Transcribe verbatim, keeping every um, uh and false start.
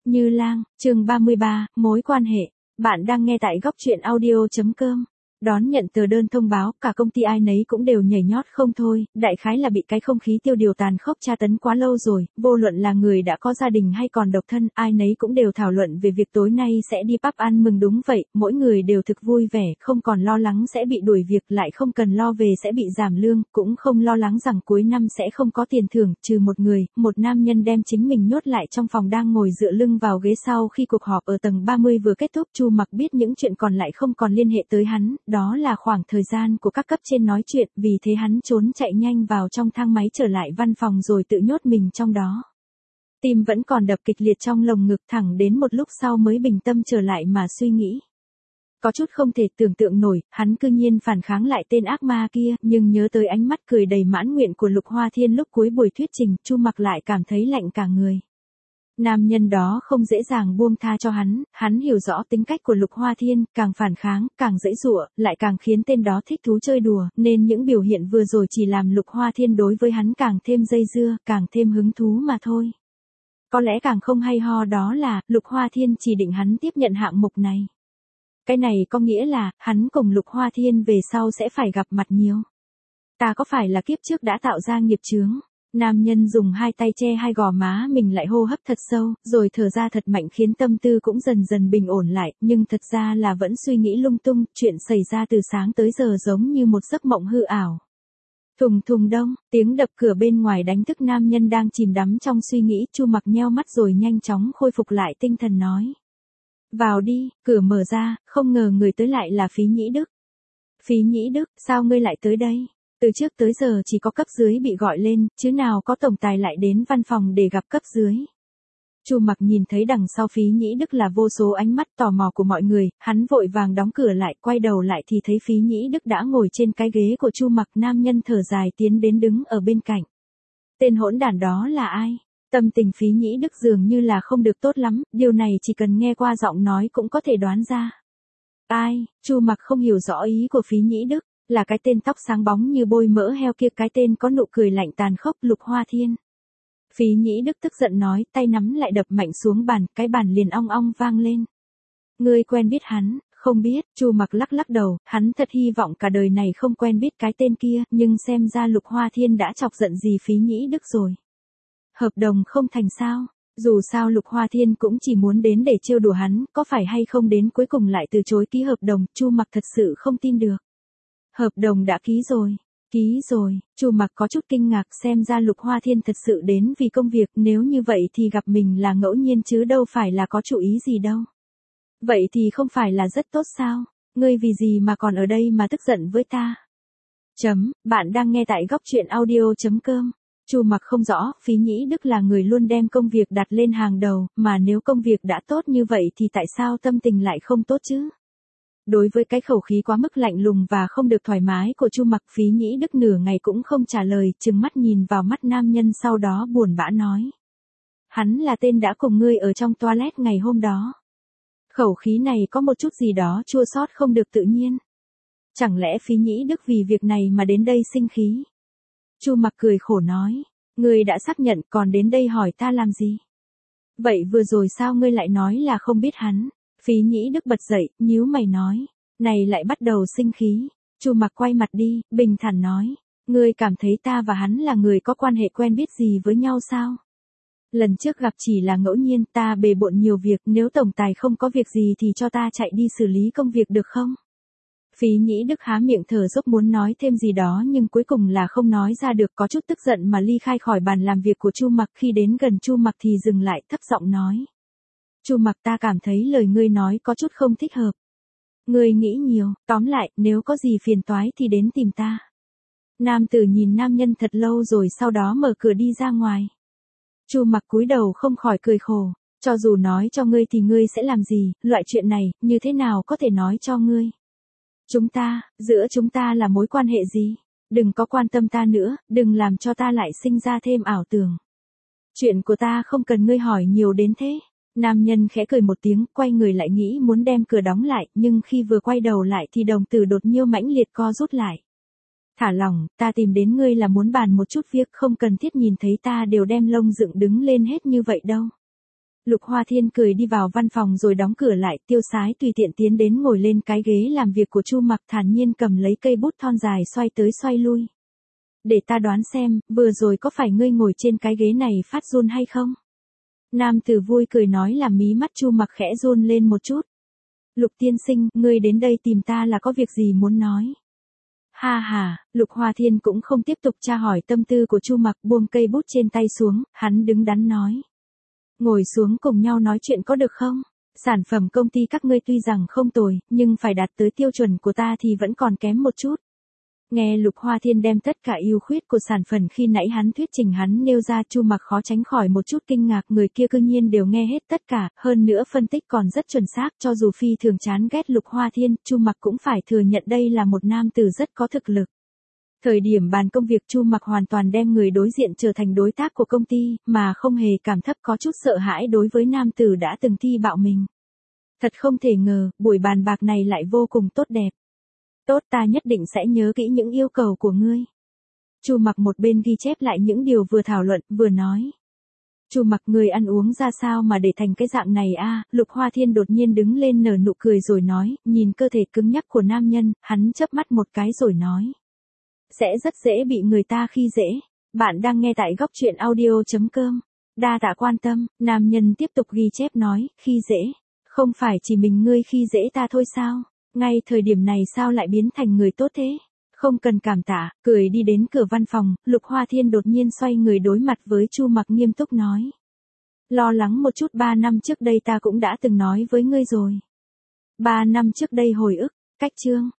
Như Lang, chương ba mươi ba, mối quan hệ. Bạn đang nghe tại góc truyện audio.com. Đón nhận tờ đơn thông báo, cả công ty ai nấy cũng đều nhảy nhót không thôi, đại khái là bị cái không khí tiêu điều tàn khốc tra tấn quá lâu rồi, vô luận là người đã có gia đình hay còn độc thân, ai nấy cũng đều thảo luận về việc tối nay sẽ đi pub ăn mừng. Đúng vậy, mỗi người đều thực vui vẻ, không còn lo lắng sẽ bị đuổi việc, lại không cần lo về sẽ bị giảm lương, cũng không lo lắng rằng cuối năm sẽ không có tiền thưởng, trừ một người, một nam nhân đem chính mình nhốt lại trong phòng đang ngồi dựa lưng vào ghế sau khi cuộc họp ở tầng ba mươi vừa kết thúc. Chu Mặc biết những chuyện còn lại không còn liên hệ tới hắn. Đó là khoảng thời gian của các cấp trên nói chuyện, vì thế hắn trốn chạy nhanh vào trong thang máy trở lại văn phòng rồi tự nhốt mình trong đó. Tim vẫn còn đập kịch liệt trong lồng ngực, thẳng đến một lúc sau mới bình tâm trở lại mà suy nghĩ. Có chút không thể tưởng tượng nổi, hắn cư nhiên phản kháng lại tên ác ma kia, nhưng nhớ tới ánh mắt cười đầy mãn nguyện của Lục Hoa Thiên lúc cuối buổi thuyết trình, Chu Mặc lại cảm thấy lạnh cả người. Nam nhân đó không dễ dàng buông tha cho hắn, hắn hiểu rõ tính cách của Lục Hoa Thiên, càng phản kháng, càng giãy giụa, lại càng khiến tên đó thích thú chơi đùa, nên những biểu hiện vừa rồi chỉ làm Lục Hoa Thiên đối với hắn càng thêm dây dưa, càng thêm hứng thú mà thôi. Có lẽ càng không hay ho đó là, Lục Hoa Thiên chỉ định hắn tiếp nhận hạng mục này. Cái này có nghĩa là, hắn cùng Lục Hoa Thiên về sau sẽ phải gặp mặt nhiều. Ta có phải là kiếp trước đã tạo ra nghiệp chướng? Nam nhân dùng hai tay che hai gò má mình lại hô hấp thật sâu, rồi thở ra thật mạnh khiến tâm tư cũng dần dần bình ổn lại, nhưng thật ra là vẫn suy nghĩ lung tung, chuyện xảy ra từ sáng tới giờ giống như một giấc mộng hư ảo. Thùng thùng đông, tiếng đập cửa bên ngoài đánh thức nam nhân đang chìm đắm trong suy nghĩ. Chu Mặc nheo mắt rồi nhanh chóng khôi phục lại tinh thần nói. Vào đi, cửa mở ra, không ngờ người tới lại là Phí Nhĩ Đức. Phí Nhĩ Đức, sao ngươi lại tới đây? Từ trước tới giờ chỉ có cấp dưới bị gọi lên, chứ nào có tổng tài lại đến văn phòng để gặp cấp dưới. Chu Mặc nhìn thấy đằng sau Phí Nhĩ Đức là vô số ánh mắt tò mò của mọi người, hắn vội vàng đóng cửa lại, quay đầu lại thì thấy Phí Nhĩ Đức đã ngồi trên cái ghế của Chu Mặc. Nam nhân thở dài tiến đến đứng ở bên cạnh. Tên hỗn đản đó là ai? Tâm tình Phí Nhĩ Đức dường như là không được tốt lắm, điều này chỉ cần nghe qua giọng nói cũng có thể đoán ra. Ai? Chu Mặc không hiểu rõ ý của Phí Nhĩ Đức. Là cái tên tóc sáng bóng như bôi mỡ heo kia, cái tên có nụ cười lạnh tàn khốc, Lục Hoa Thiên. Phí Nhĩ Đức tức giận nói, tay nắm lại đập mạnh xuống bàn, cái bàn liền ong ong vang lên. Ngươi quen biết hắn? Không biết. Chu Mặc lắc lắc đầu, hắn thật hy vọng cả đời này không quen biết cái tên kia, nhưng xem ra Lục Hoa Thiên đã chọc giận gì Phí Nhĩ Đức rồi. Hợp đồng không thành sao? Dù sao Lục Hoa Thiên cũng chỉ muốn đến để trêu đùa hắn, có phải hay không đến cuối cùng lại từ chối ký hợp đồng, Chu Mặc thật sự không tin được. Hợp đồng đã ký rồi. Ký rồi. Chu Mặc có chút kinh ngạc, xem ra Lục Hoa Thiên thật sự đến vì công việc, nếu như vậy thì gặp mình là ngẫu nhiên chứ đâu phải là có chủ ý gì đâu. Vậy thì không phải là rất tốt sao? Ngươi vì gì mà còn ở đây mà tức giận với ta? Chấm, bạn đang nghe tại góc truyện audio.com. Chu Mặc không rõ, Phí Nhĩ Đức là người luôn đem công việc đặt lên hàng đầu, mà nếu công việc đã tốt như vậy thì tại sao tâm tình lại không tốt chứ? Đối với cái khẩu khí quá mức lạnh lùng và không được thoải mái của Chu Mặc, Phí Nhĩ Đức nửa ngày cũng không trả lời, trừng mắt nhìn vào mắt nam nhân, sau đó buồn bã nói. Hắn là tên đã cùng ngươi ở trong toilet ngày hôm đó. Khẩu khí này có một chút gì đó chua xót không được tự nhiên. Chẳng lẽ Phí Nhĩ Đức vì việc này mà đến đây sinh khí? Chu Mặc cười khổ nói. Ngươi đã xác nhận còn đến đây hỏi ta làm gì? Vậy vừa rồi sao ngươi lại nói là không biết hắn? Phí Nhĩ Đức bật dậy, nhíu mày nói. Này lại bắt đầu sinh khí. Chu Mặc quay mặt đi, bình thản nói. Ngươi cảm thấy ta và hắn là người có quan hệ quen biết gì với nhau sao? Lần trước gặp chỉ là ngẫu nhiên, ta bề bộn nhiều việc, nếu tổng tài không có việc gì thì cho ta chạy đi xử lý công việc được không? Phí Nhĩ Đức há miệng thở dốc muốn nói thêm gì đó nhưng cuối cùng là không nói ra được, có chút tức giận mà ly khai khỏi bàn làm việc của Chu Mặc. Khi đến gần Chu Mặc thì dừng lại, thấp giọng nói. Chu Mặc, ta cảm thấy lời ngươi nói có chút không thích hợp. Ngươi nghĩ nhiều, tóm lại, nếu có gì phiền toái thì đến tìm ta. Nam tử nhìn nam nhân thật lâu rồi sau đó mở cửa đi ra ngoài. Chu Mặc cúi đầu không khỏi cười khổ, cho dù nói cho ngươi thì ngươi sẽ làm gì, loại chuyện này, như thế nào có thể nói cho ngươi. Chúng ta, giữa chúng ta là mối quan hệ gì? Đừng có quan tâm ta nữa, đừng làm cho ta lại sinh ra thêm ảo tưởng. Chuyện của ta không cần ngươi hỏi nhiều đến thế. Nam nhân khẽ cười một tiếng, quay người lại nghĩ muốn đem cửa đóng lại, nhưng khi vừa quay đầu lại thì đồng tử đột nhiên mãnh liệt co rút lại. Thả lỏng, ta tìm đến ngươi là muốn bàn một chút việc, không cần thiết nhìn thấy ta đều đem lông dựng đứng lên hết như vậy đâu. Lục Hoa Thiên cười đi vào văn phòng rồi đóng cửa lại, Tiêu Sái tùy tiện tiến đến ngồi lên cái ghế làm việc của Chu Mặc, thản nhiên cầm lấy cây bút thon dài xoay tới xoay lui. Để ta đoán xem, vừa rồi có phải ngươi ngồi trên cái ghế này phát run hay không? Nam tử vui cười nói, làm mí mắt Chu Mặc khẽ run lên một chút. Lục tiên sinh, ngươi đến đây tìm ta là có việc gì muốn nói? Ha ha, Lục Hoa Thiên cũng không tiếp tục tra hỏi tâm tư của Chu Mặc, buông cây bút trên tay xuống, hắn đứng đắn nói. Ngồi xuống cùng nhau nói chuyện có được không? Sản phẩm công ty các ngươi tuy rằng không tồi, nhưng phải đạt tới tiêu chuẩn của ta thì vẫn còn kém một chút. Nghe Lục Hoa Thiên đem tất cả ưu khuyết của sản phẩm khi nãy hắn thuyết trình hắn nêu ra, Chu Mặc khó tránh khỏi một chút kinh ngạc, người kia cư nhiên đều nghe hết tất cả, hơn nữa phân tích còn rất chuẩn xác, cho dù phi thường chán ghét Lục Hoa Thiên, Chu Mặc cũng phải thừa nhận đây là một nam tử rất có thực lực. Thời điểm bàn công việc, Chu Mặc hoàn toàn đem người đối diện trở thành đối tác của công ty, mà không hề cảm thấp có chút sợ hãi đối với nam tử đã từng thi bạo mình. Thật không thể ngờ, buổi bàn bạc này lại vô cùng tốt đẹp. Tốt, ta nhất định sẽ nhớ kỹ những yêu cầu của ngươi. Chu Mặc một bên ghi chép lại những điều vừa thảo luận, vừa nói. Chu Mặc, người ăn uống ra sao mà để thành cái dạng này a? Lục Hoa Thiên đột nhiên đứng lên nở nụ cười rồi nói, nhìn cơ thể cứng nhắc của nam nhân, hắn chớp mắt một cái rồi nói. Sẽ rất dễ bị người ta khi dễ. Bạn đang nghe tại góc truyện audio chấm com. Đa tạ quan tâm, nam nhân tiếp tục ghi chép nói, khi dễ. Không phải chỉ mình ngươi khi dễ ta thôi sao? Ngay thời điểm này sao lại biến thành người tốt thế? Không cần cảm tạ, cười đi đến cửa văn phòng, Lục Hoa Thiên đột nhiên xoay người đối mặt với Chu Mặc nghiêm túc nói. Lo lắng một chút, ba năm trước đây ta cũng đã từng nói với ngươi rồi. Ba năm trước đây hồi ức, cách chương.